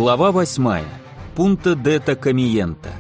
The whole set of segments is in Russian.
Глава 8. Пунта дета комиента.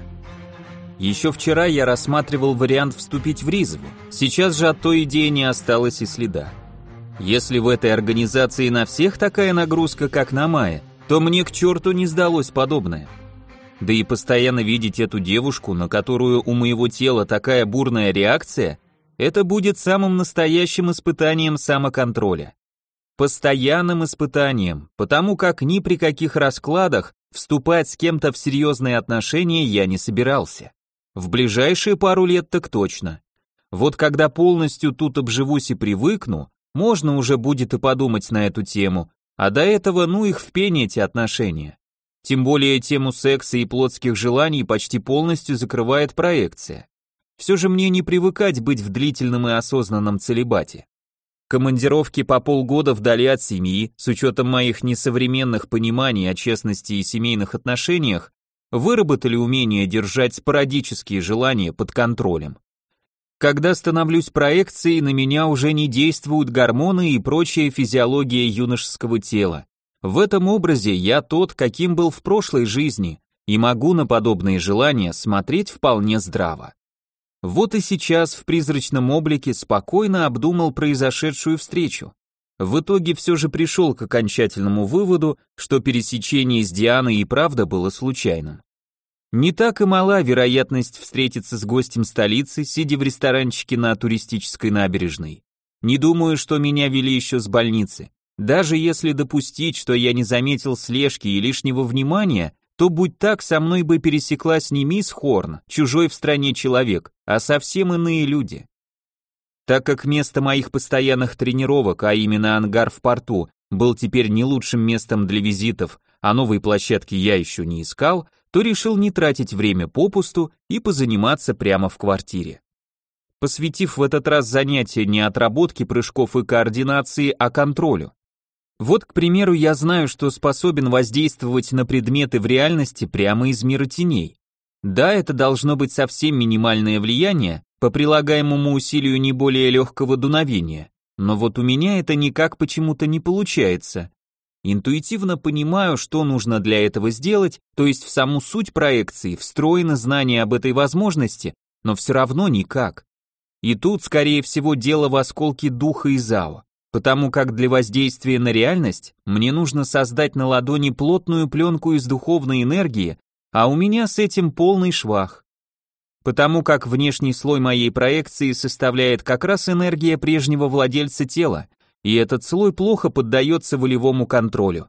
Еще вчера я рассматривал вариант вступить в Ризву, сейчас же от той идеи не осталось и следа. Если в этой организации на всех такая нагрузка, как на Мае, то мне к черту не сдалось подобное. Да и постоянно видеть эту девушку, на которую у моего тела такая бурная реакция, это будет самым настоящим испытанием самоконтроля. Постоянным испытанием, потому как ни при каких раскладах вступать с кем-то в серьезные отношения я не собирался. В ближайшие пару лет так точно. Вот когда полностью тут обживусь и привыкну, можно уже будет и подумать на эту тему, а до этого ну их в пень эти отношения. Тем более тему секса и плотских желаний почти полностью закрывает проекция. Все же мне не привыкать быть в длительном и осознанном целибате. Командировки по полгода вдали от семьи, с учетом моих несовременных пониманий о честности и семейных отношениях, выработали умение держать спорадические желания под контролем. Когда становлюсь проекцией, на меня уже не действуют гормоны и прочая физиология юношеского тела. В этом образе я тот, каким был в прошлой жизни, и могу на подобные желания смотреть вполне здраво. Вот и сейчас в призрачном облике спокойно обдумал произошедшую встречу. В итоге все же пришел к окончательному выводу, что пересечение с Дианой и правда было случайным. Не так и мала вероятность встретиться с гостем столицы, сидя в ресторанчике на туристической набережной. Не думаю, что меня вели еще с больницы. Даже если допустить, что я не заметил слежки и лишнего внимания, то будь так, со мной бы пересеклась не мисс Хорн, чужой в стране человек, а совсем иные люди. Так как место моих постоянных тренировок, а именно ангар в порту, был теперь не лучшим местом для визитов, а новой площадки я еще не искал, то решил не тратить время попусту и позаниматься прямо в квартире. Посвятив в этот раз занятия не отработке прыжков и координации, а контролю. Вот, к примеру, я знаю, что способен воздействовать на предметы в реальности прямо из мира теней. Да, это должно быть совсем минимальное влияние, по прилагаемому усилию не более легкого дуновения, но вот у меня это никак почему-то не получается. Интуитивно понимаю, что нужно для этого сделать, то есть в саму суть проекции встроено знание об этой возможности, но все равно никак. И тут, скорее всего, дело в осколке духа и зао. Потому как для воздействия на реальность мне нужно создать на ладони плотную пленку из духовной энергии, а у меня с этим полный швах. Потому как внешний слой моей проекции составляет как раз энергия прежнего владельца тела, и этот слой плохо поддается волевому контролю.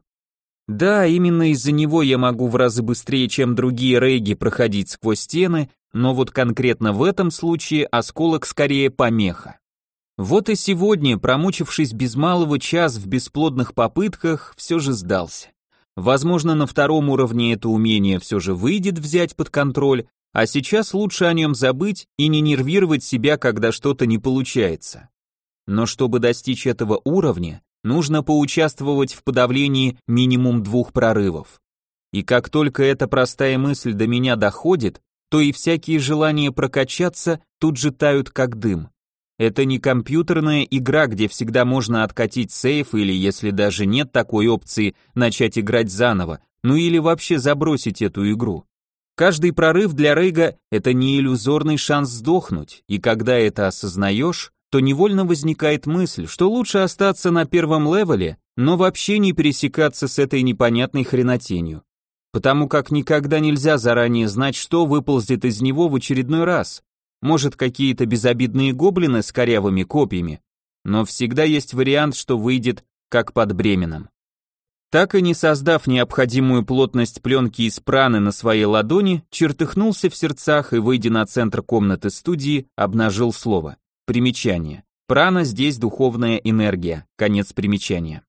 Да, именно из-за него я могу в разы быстрее, чем другие рейги, проходить сквозь стены, но вот конкретно в этом случае осколок скорее помеха. Вот и сегодня, промучившись без малого час в бесплодных попытках, все же сдался. Возможно, на втором уровне это умение все же выйдет взять под контроль, а сейчас лучше о нем забыть и не нервировать себя, когда что-то не получается. Но чтобы достичь этого уровня, нужно поучаствовать в подавлении минимум 2 прорывов. И как только эта простая мысль до меня доходит, то и всякие желания прокачаться тут же тают как дым. Это не компьютерная игра, где всегда можно откатить сейф или, если даже нет такой опции, начать играть заново, ну или вообще забросить эту игру. Каждый прорыв для рейга – это не иллюзорный шанс сдохнуть, и когда это осознаешь, то невольно возникает мысль, что лучше остаться на первом левеле, но вообще не пересекаться с этой непонятной хренотенью. Потому как никогда нельзя заранее знать, что выползет из него в очередной раз. Может, какие-то безобидные гоблины с корявыми копьями, но всегда есть вариант, что выйдет как под бременем. Так и не создав необходимую плотность пленки из праны на своей ладони, чертыхнулся в сердцах и, выйдя на центр комнаты студии, обнажил слово. Примечание. Прана здесь духовная энергия. Конец примечания.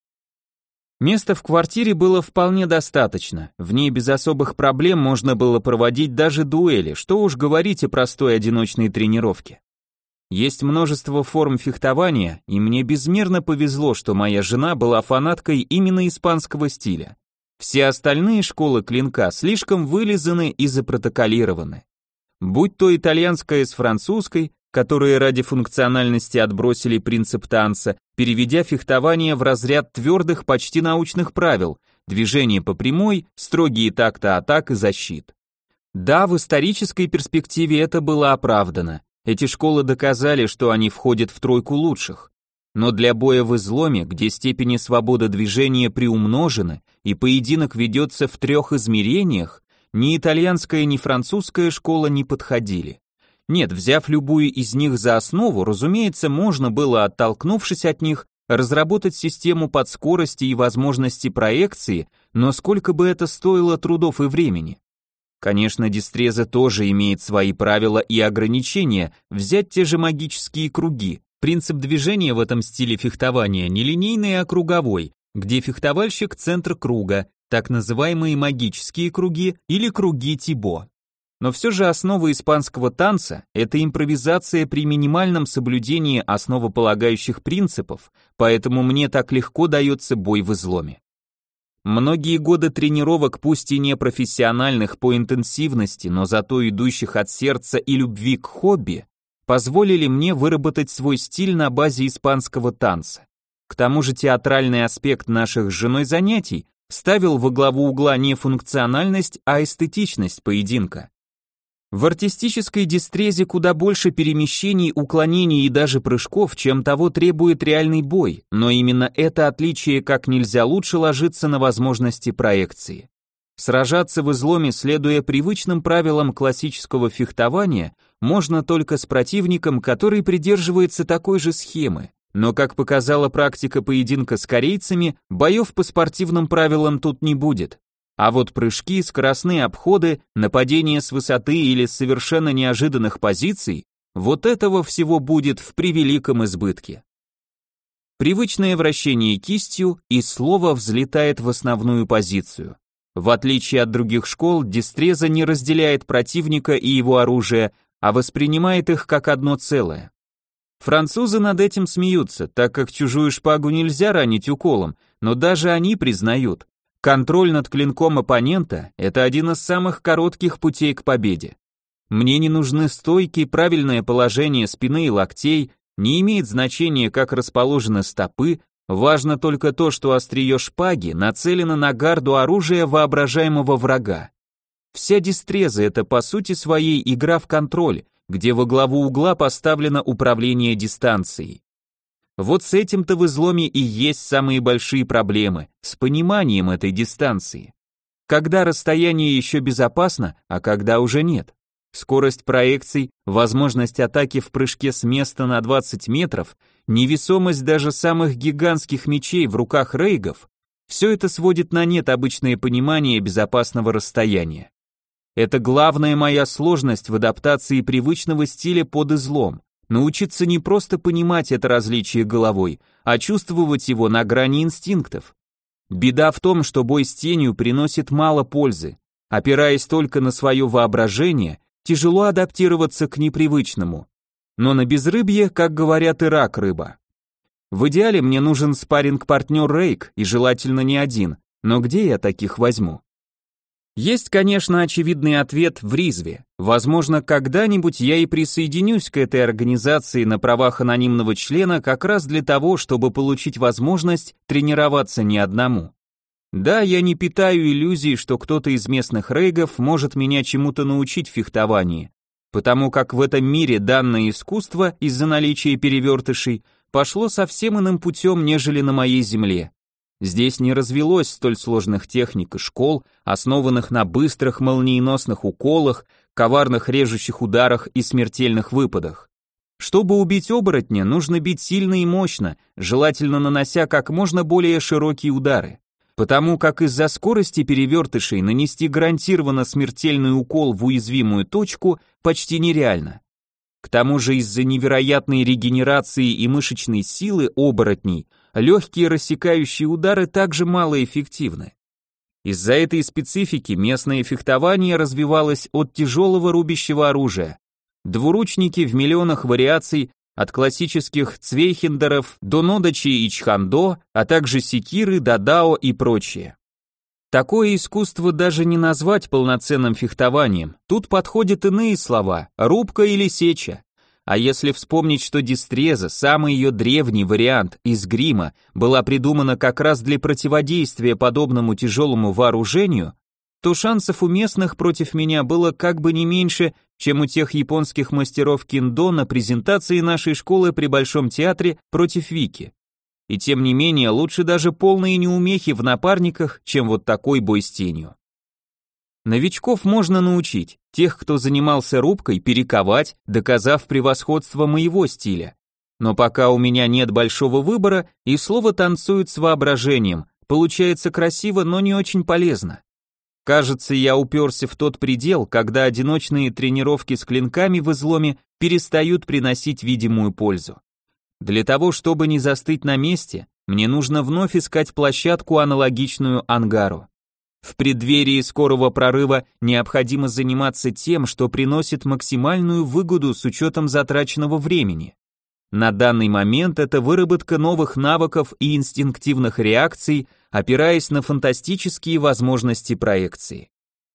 Места в квартире было вполне достаточно, в ней без особых проблем можно было проводить даже дуэли, что уж говорить о простой одиночной тренировке. Есть множество форм фехтования, и мне безмерно повезло, что моя жена была фанаткой именно испанского стиля. Все остальные школы клинка слишком вылизаны и запротоколированы. Будь то итальянская с французской, которые ради функциональности отбросили принцип танца, переведя фехтование в разряд твердых почти научных правил, движение по прямой, строгие такты атак и защит. Да, в исторической перспективе это было оправдано. Эти школы доказали, что они входят в тройку лучших. Но для боя в изломе, где степени свободы движения приумножены и поединок ведется в 3 измерениях, ни итальянская, ни французская школа не подходили. Нет, взяв любую из них за основу, разумеется, можно было, оттолкнувшись от них, разработать систему подскорости и возможности проекции, но сколько бы это стоило трудов и времени? Конечно, Дистреза тоже имеет свои правила и ограничения, взять те же магические круги. Принцип движения в этом стиле фехтования нелинейный, а круговой, где фехтовальщик – центр круга, так называемые магические круги или круги Тибо. Но все же основа испанского танца – это импровизация при минимальном соблюдении основополагающих принципов, поэтому мне так легко дается бой в изломе. Многие годы тренировок, пусть и не профессиональных по интенсивности, но зато идущих от сердца и любви к хобби, позволили мне выработать свой стиль на базе испанского танца. К тому же театральный аспект наших с женой занятий ставил во главу угла не функциональность, а эстетичность поединка. В артистической дистрезе куда больше перемещений, уклонений и даже прыжков, чем того требует реальный бой, но именно это отличие как нельзя лучше ложится на возможности проекции. Сражаться в изломе, следуя привычным правилам классического фехтования, можно только с противником, который придерживается такой же схемы. Но, как показала практика поединка с корейцами, боев по спортивным правилам тут не будет. А вот прыжки, скоростные обходы, нападения с высоты или с совершенно неожиданных позиций, вот этого всего будет в превеликом избытке. Привычное вращение кистью, и слово взлетает в основную позицию. В отличие от других школ, Дистреза не разделяет противника и его оружие, а воспринимает их как одно целое. Французы над этим смеются, так как чужую шпагу нельзя ранить уколом, но даже они признают, контроль над клинком оппонента – это один из самых коротких путей к победе. Мне не нужны стойки, правильное положение спины и локтей, не имеет значения, как расположены стопы, важно только то, что острие шпаги нацелено на гарду оружия воображаемого врага. Вся дистреза – это по сути своей игра в контроль, где во главу угла поставлено управление дистанцией. Вот с этим-то в изломе и есть самые большие проблемы, с пониманием этой дистанции. Когда расстояние еще безопасно, а когда уже нет. Скорость проекций, возможность атаки в прыжке с места на 20 метров, невесомость даже самых гигантских мечей в руках рейгов – все это сводит на нет обычное понимание безопасного расстояния. Это главная моя сложность в адаптации привычного стиля под излом. Научиться не просто понимать это различие головой, а чувствовать его на грани инстинктов. Беда в том, что бой с тенью приносит мало пользы. Опираясь только на свое воображение, тяжело адаптироваться к непривычному. Но на безрыбье, как говорят, и рак рыба. В идеале мне нужен спарринг-партнер рейк, и желательно не один, но где я таких возьму? Есть, конечно, очевидный ответ в Ризве. Возможно, когда-нибудь я и присоединюсь к этой организации на правах анонимного члена как раз для того, чтобы получить возможность тренироваться не одному. Да, я не питаю иллюзий, что кто-то из местных рейгов может меня чему-то научить в фехтовании, потому как в этом мире данное искусство из-за наличия перевертышей пошло совсем иным путем, нежели на моей земле. Здесь не развелось столь сложных техник и школ, основанных на быстрых молниеносных уколах, коварных режущих ударах и смертельных выпадах. Чтобы убить оборотня, нужно бить сильно и мощно, желательно нанося как можно более широкие удары. Потому как из-за скорости перевертышей нанести гарантированно смертельный укол в уязвимую точку почти нереально. К тому же из-за невероятной регенерации и мышечной силы оборотней легкие рассекающие удары также малоэффективны. Из-за этой специфики местное фехтование развивалось от тяжелого рубящего оружия. Двуручники в миллионах вариаций, от классических цвейхендеров до нодачи и чхандо, а также секиры, дадао и прочее. Такое искусство даже не назвать полноценным фехтованием, тут подходят иные слова – рубка или сеча. А если вспомнить, что дистреза, самый ее древний вариант из грима, была придумана как раз для противодействия подобному тяжелому вооружению, то шансов у местных против меня было как бы не меньше, чем у тех японских мастеров киндо на презентации нашей школы при Большом театре против Вики. И тем не менее, лучше даже полные неумехи в напарниках, чем вот такой бой с тенью. Новичков можно научить, тех, кто занимался рубкой, перековать, доказав превосходство моего стиля. Но пока у меня нет большого выбора, и слово танцует с воображением, получается красиво, но не очень полезно. Кажется, я уперся в тот предел, когда одиночные тренировки с клинками в изломе перестают приносить видимую пользу. Для того, чтобы не застыть на месте, мне нужно вновь искать площадку, аналогичную ангару. В преддверии скорого прорыва необходимо заниматься тем, что приносит максимальную выгоду с учетом затраченного времени. На данный момент это выработка новых навыков и инстинктивных реакций, опираясь на фантастические возможности проекции.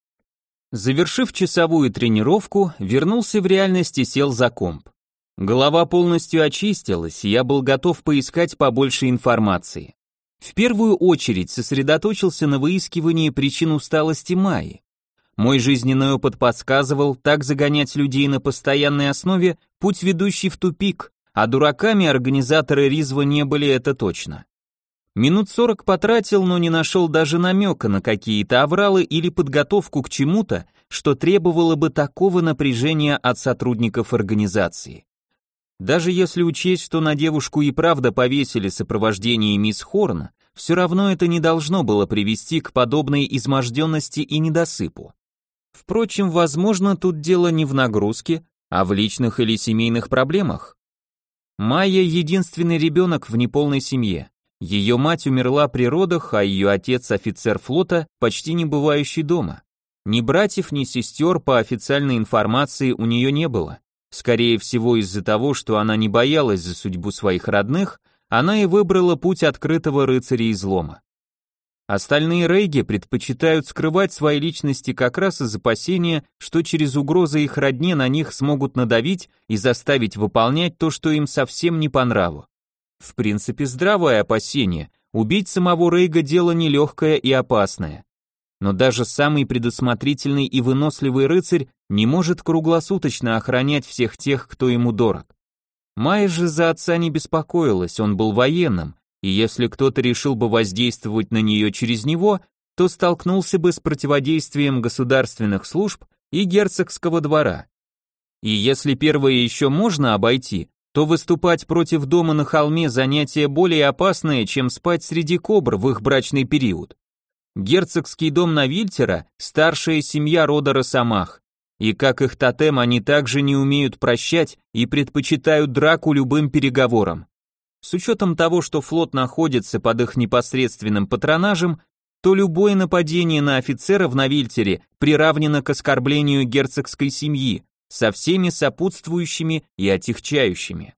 Завершив часовую тренировку, вернулся в реальность и сел за комп. Голова полностью очистилась, и я был готов поискать побольше информации. В первую очередь сосредоточился на выискивании причин усталости Майи. Мой жизненный опыт подсказывал, так загонять людей на постоянной основе – путь, ведущий в тупик, а дураками организаторы Ризва не были, это точно. Минут 40 потратил, но не нашел даже намека на какие-то авралы или подготовку к чему-то, что требовало бы такого напряжения от сотрудников организации. Даже если учесть, что на девушку и правда повесили сопровождение мисс Хорн, все равно это не должно было привести к подобной изможденности и недосыпу. Впрочем, возможно, тут дело не в нагрузке, а в личных или семейных проблемах. Майя — единственный ребенок в неполной семье. Ее мать умерла при родах, а ее отец, офицер флота, почти не бывающий дома. Ни братьев, ни сестер, по официальной информации, у нее не было. Скорее всего, из-за того, что она не боялась за судьбу своих родных, она и выбрала путь открытого рыцаря излома. Остальные рейги предпочитают скрывать свои личности как раз из опасения, что через угрозы их родне на них смогут надавить и заставить выполнять то, что им совсем не по нраву. В принципе, здравое опасение. Убить самого рейга дело нелегкое и опасное. Но даже самый предусмотрительный и выносливый рыцарь не может круглосуточно охранять всех тех, кто ему дорог. Майя же за отца не беспокоилась, он был военным, и если кто-то решил бы воздействовать на нее через него, то столкнулся бы с противодействием государственных служб и герцогского двора. И если первое еще можно обойти, то выступать против дома на холме занятие более опасное, чем спать среди кобр в их брачный период. Герцогский дом Навильтера – старшая семья рода Росомах, и как их тотем они также не умеют прощать и предпочитают драку любым переговорам. С учетом того, что флот находится под их непосредственным патронажем, то любое нападение на офицера в Навильтере приравнено к оскорблению герцогской семьи, со всеми сопутствующими и отягчающими.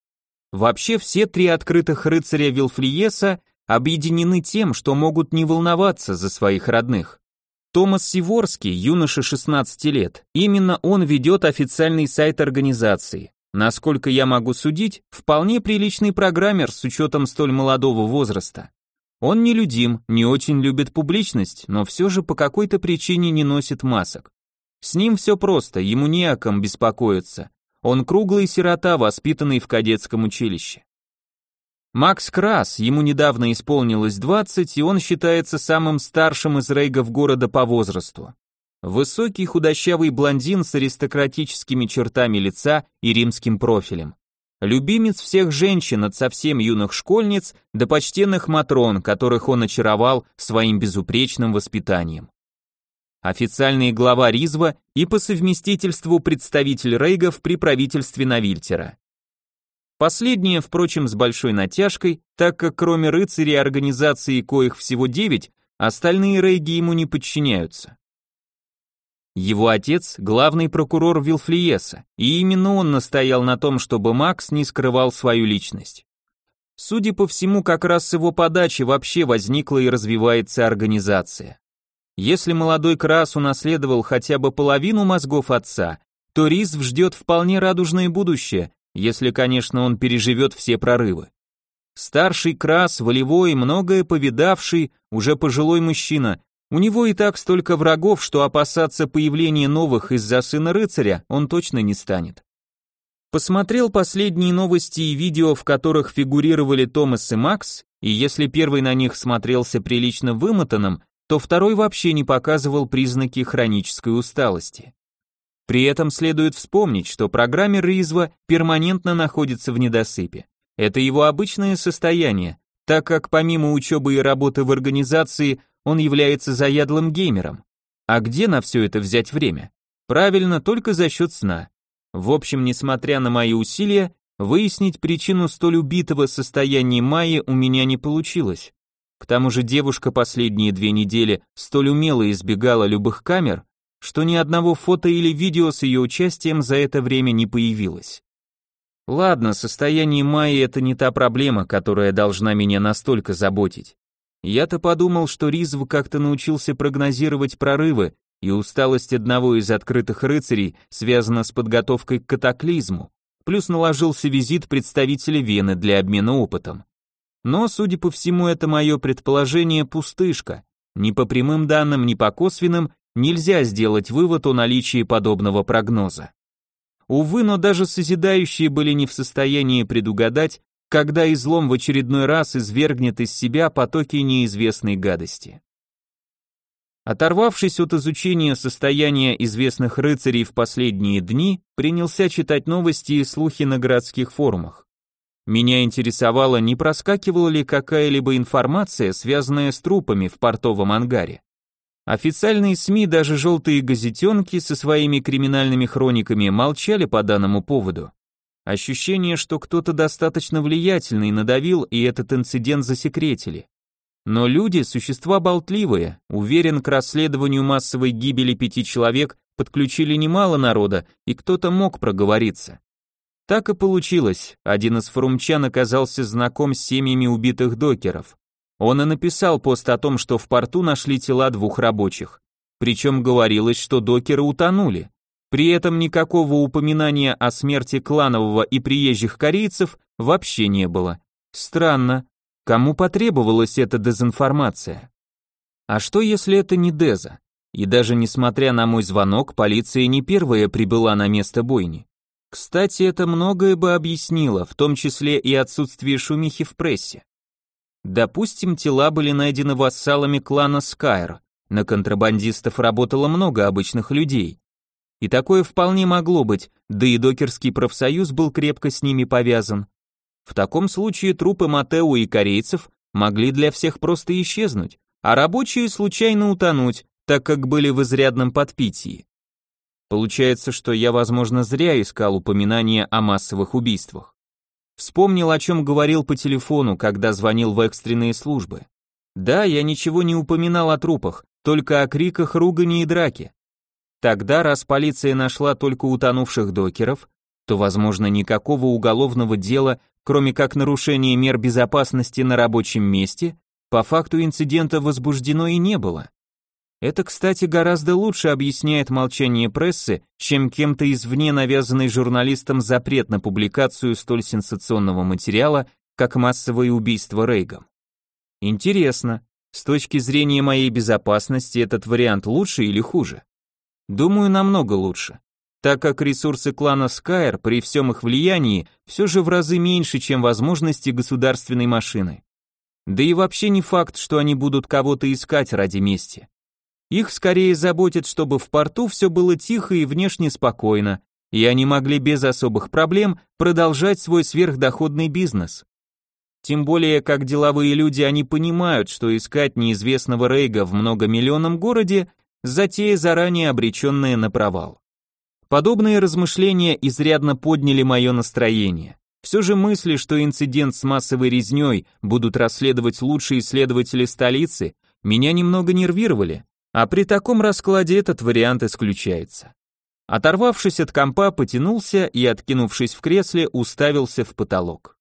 Вообще все три открытых рыцаря Вилфлиеса объединены тем, что могут не волноваться за своих родных. Томас Сиворский, юноша 16 лет, именно он ведет официальный сайт организации. Насколько я могу судить, вполне приличный программер с учетом столь молодого возраста. Он нелюдим, не очень любит публичность, но все же по какой-то причине не носит масок. С ним все просто, ему не о ком беспокоиться. Он круглый сирота, воспитанный в кадетском училище. Макс Крас, ему недавно исполнилось 20, и он считается самым старшим из рейгов города по возрасту. Высокий худощавый блондин с аристократическими чертами лица и римским профилем. Любимец всех женщин, от совсем юных школьниц до почтенных матрон, которых он очаровал своим безупречным воспитанием. Официальный глава Ризва и по совместительству представитель рейгов при правительстве Навильтера. Последнее, впрочем, с большой натяжкой, так как кроме рыцарей организации, коих всего 9, остальные рейги ему не подчиняются. Его отец – главный прокурор Вилфлиеса, и именно он настоял на том, чтобы Макс не скрывал свою личность. Судя по всему, как раз с его подачи вообще возникла и развивается организация. Если молодой Крас унаследовал хотя бы половину мозгов отца, то Ризв ждет вполне радужное будущее, если, конечно, он переживет все прорывы. Старший Крас, волевой, многое повидавший, уже пожилой мужчина. У него и так столько врагов, что опасаться появления новых из-за сына рыцаря он точно не станет. Посмотрел последние новости и видео, в которых фигурировали Томас и Макс, и если первый на них смотрелся прилично вымотанным, то второй вообще не показывал признаки хронической усталости. При этом следует вспомнить, что программер Ризва перманентно находится в недосыпе. Это его обычное состояние, так как помимо учебы и работы в организации он является заядлым геймером. А где на все это взять время? Правильно, только за счет сна. В общем, несмотря на мои усилия, выяснить причину столь убитого состояния Майи у меня не получилось. К тому же девушка последние 2 недели столь умело избегала любых камер, что ни одного фото или видео с ее участием за это время не появилось. Ладно, состояние Майи это не та проблема, которая должна меня настолько заботить. Я-то подумал, что Ризв как-то научился прогнозировать прорывы, и усталость одного из открытых рыцарей связана с подготовкой к катаклизму, плюс наложился визит представителя Вены для обмена опытом. Но, судя по всему, это мое предположение пустышка. Ни по прямым данным, ни по косвенным нельзя сделать вывод о наличии подобного прогноза. Увы, но даже созидающие были не в состоянии предугадать, когда излом в очередной раз извергнет из себя потоки неизвестной гадости. Оторвавшись от изучения состояния известных рыцарей в последние дни, принялся читать новости и слухи на городских форумах. Меня интересовало, не проскакивала ли какая-либо информация, связанная с трупами в портовом ангаре. Официальные СМИ, даже желтые газетенки со своими криминальными хрониками молчали по данному поводу. Ощущение, что кто-то достаточно влиятельный надавил, и этот инцидент засекретили. Но люди – существа болтливые, уверен, к расследованию массовой гибели 5 человек подключили немало народа, и кто-то мог проговориться. Так и получилось, один из форумчан оказался знаком с семьями убитых докеров. Он и написал пост о том, что в порту нашли тела 2 рабочих. Причем говорилось, что докеры утонули. При этом никакого упоминания о смерти кланового и приезжих корейцев вообще не было. Странно. Кому потребовалась эта дезинформация? А что если это не Деза? И даже несмотря на мой звонок, полиция не первая прибыла на место бойни. Кстати, это многое бы объяснило, в том числе и отсутствие шумихи в прессе. Допустим, тела были найдены вассалами клана Скайр, на контрабандистов работало много обычных людей. И такое вполне могло быть, да и докерский профсоюз был крепко с ними повязан. В таком случае трупы Матео и корейцев могли для всех просто исчезнуть, а рабочие случайно утонуть, так как были в изрядном подпитии. Получается, что я, возможно, зря искал упоминания о массовых убийствах. Вспомнил, о чем говорил по телефону, когда звонил в экстренные службы. Да, я ничего не упоминал о трупах, только о криках, ругани и драке. Тогда, раз полиция нашла только утонувших докеров, то, возможно, никакого уголовного дела, кроме как нарушения мер безопасности на рабочем месте, по факту инцидента возбуждено и не было. Это, кстати, гораздо лучше объясняет молчание прессы, чем кем-то извне навязанный журналистам запрет на публикацию столь сенсационного материала, как массовое убийство Рейгом. Интересно, с точки зрения моей безопасности этот вариант лучше или хуже? Думаю, намного лучше, так как ресурсы клана Скайр при всем их влиянии все же в разы меньше, чем возможности государственной машины. Да и вообще не факт, что они будут кого-то искать ради мести. Их скорее заботит, чтобы в порту все было тихо и внешне спокойно, и они могли без особых проблем продолжать свой сверхдоходный бизнес. Тем более, как деловые люди, они понимают, что искать неизвестного Рейга в многомиллионном городе – затея, заранее обреченная на провал. Подобные размышления изрядно подняли мое настроение. Все же мысли, что инцидент с массовой резней будут расследовать лучшие исследователи столицы, меня немного нервировали. А при таком раскладе этот вариант исключается. Оторвавшись от компа, потянулся и, откинувшись в кресле, уставился в потолок.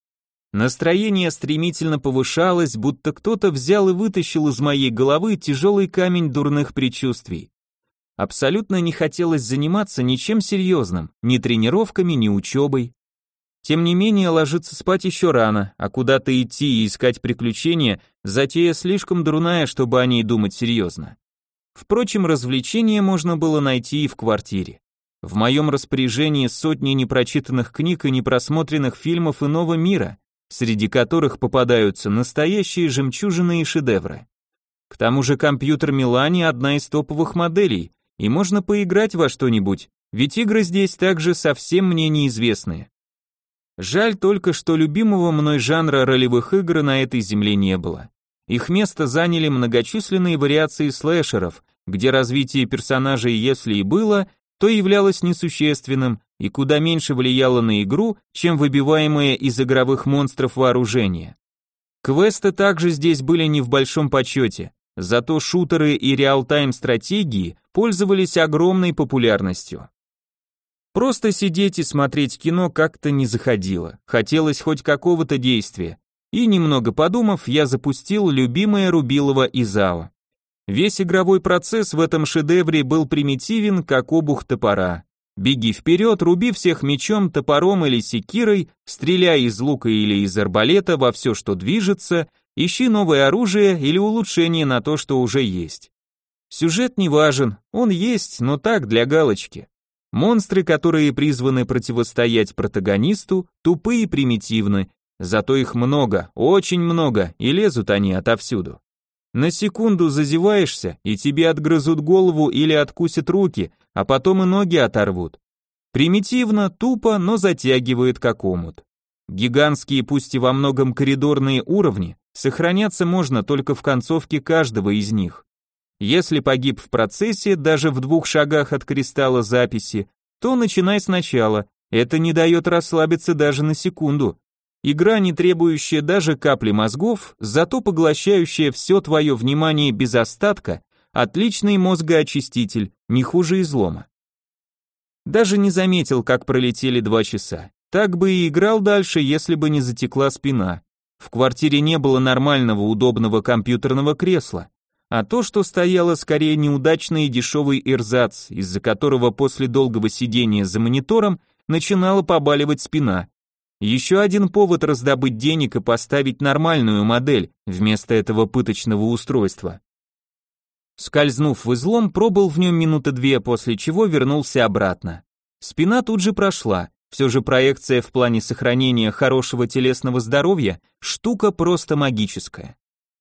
Настроение стремительно повышалось, будто кто-то взял и вытащил из моей головы тяжелый камень дурных предчувствий. Абсолютно не хотелось заниматься ничем серьезным, ни тренировками, ни учебой. Тем не менее, ложиться спать еще рано, а куда-то идти и искать приключения – затея слишком дурная, чтобы о ней думать серьезно. Впрочем, развлечения можно было найти и в квартире. В моем распоряжении сотни непрочитанных книг и непросмотренных фильмов иного мира, среди которых попадаются настоящие жемчужины и шедевры. К тому же компьютер Милани одна из топовых моделей, и можно поиграть во что-нибудь, ведь игры здесь также совсем мне неизвестные. Жаль только, что любимого мной жанра ролевых игр на этой земле не было. Их место заняли многочисленные вариации слэшеров, где развитие персонажей, если и было, то являлось несущественным и куда меньше влияло на игру, чем выбиваемое из игровых монстров вооружение. Квесты также здесь были не в большом почете, зато шутеры и реал-тайм стратегии пользовались огромной популярностью. Просто сидеть и смотреть кино как-то не заходило, хотелось хоть какого-то действия, и немного подумав, я запустил любимое рубилово Изао. Весь игровой процесс в этом шедевре был примитивен, как обух топора. Беги вперед, руби всех мечом, топором или секирой, стреляй из лука или из арбалета во все, что движется, ищи новое оружие или улучшение на то, что уже есть. Сюжет не важен, он есть, но так, для галочки. Монстры, которые призваны противостоять протагонисту, тупые и примитивны, зато их много, очень много, и лезут они отовсюду. На секунду зазеваешься, и тебе отгрызут голову или откусят руки, а потом и ноги оторвут. Примитивно, тупо, но затягивает как омут. Гигантские, пусть и во многом коридорные уровни, сохраняться можно только в концовке каждого из них. Если погиб в процессе, даже в 2 шагах от кристалла записи, то начинай сначала, это не дает расслабиться даже на секунду. Игра, не требующая даже капли мозгов, зато поглощающая все твое внимание без остатка, отличный мозгоочиститель, не хуже излома. Даже не заметил, как пролетели 2 часа. Так бы и играл дальше, если бы не затекла спина. В квартире не было нормального удобного компьютерного кресла, а то, что стояло, скорее неудачный и дешевый эрзац, из-за которого после долгого сидения за монитором начинала побаливать спина. Еще один повод раздобыть денег и поставить нормальную модель вместо этого пыточного устройства. Скользнув в излом, пробыл в нем минуты 2, после чего вернулся обратно. Спина тут же прошла, все же проекция в плане сохранения хорошего телесного здоровья – штука просто магическая.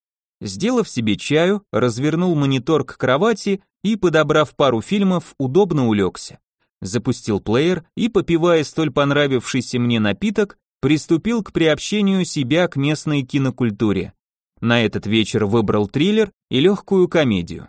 Сделав себе чаю, развернул монитор к кровати и, подобрав пару фильмов, удобно улегся. Запустил плеер и, попивая столь понравившийся мне напиток, приступил к приобщению себя к местной кинокультуре. На этот вечер выбрал триллер и легкую комедию.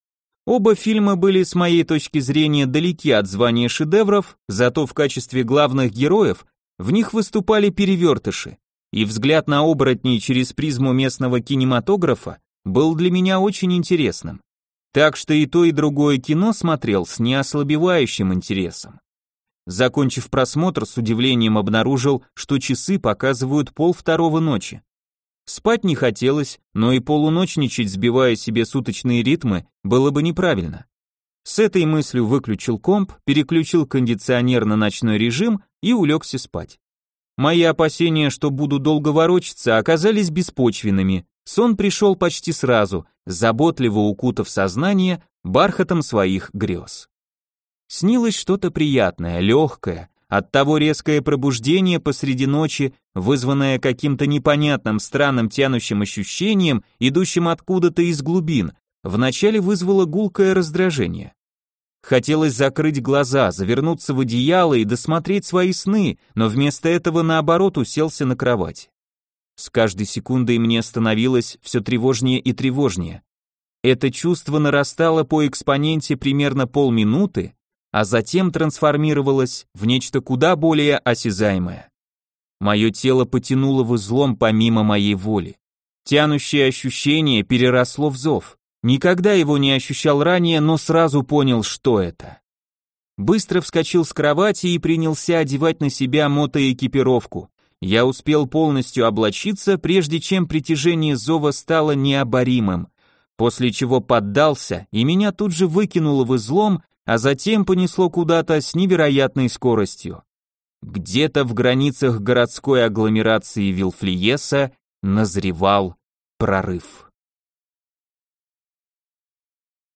Оба фильма были с моей точки зрения далеки от звания шедевров, зато в качестве главных героев в них выступали перевертыши, и взгляд на оборотней через призму местного кинематографа был для меня очень интересным. Так что и то, и другое кино смотрел с неослабевающим интересом. Закончив просмотр, с удивлением обнаружил, что часы показывают 1:30 ночи. Спать не хотелось, но и полуночничать, сбивая себе суточные ритмы, было бы неправильно. С этой мыслью выключил комп, переключил кондиционер на ночной режим и улегся спать. Мои опасения, что буду долго ворочаться, оказались беспочвенными. Сон пришел почти сразу, заботливо укутав сознание бархатом своих грез. Снилось что-то приятное, легкое, оттого резкое пробуждение посреди ночи, вызванное каким-то непонятным, странным тянущим ощущением, идущим откуда-то из глубин, вначале вызвало гулкое раздражение. Хотелось закрыть глаза, завернуться в одеяло и досмотреть свои сны, но вместо этого наоборот уселся на кровать. С каждой секундой мне становилось все тревожнее и тревожнее. Это чувство нарастало по экспоненте примерно полминуты, а затем трансформировалось в нечто куда более осязаемое. Мое тело потянуло в излом помимо моей воли. Тянущее ощущение переросло в зов. Никогда его не ощущал ранее, но сразу понял, что это. Быстро вскочил с кровати и принялся одевать на себя мотоэкипировку. Я успел полностью облачиться, прежде чем притяжение зова стало необоримым. после чего поддался, и меня тут же выкинуло в излом, а затем понесло куда-то с невероятной скоростью. Где-то в границах городской агломерации Вилфлиеса назревал прорыв.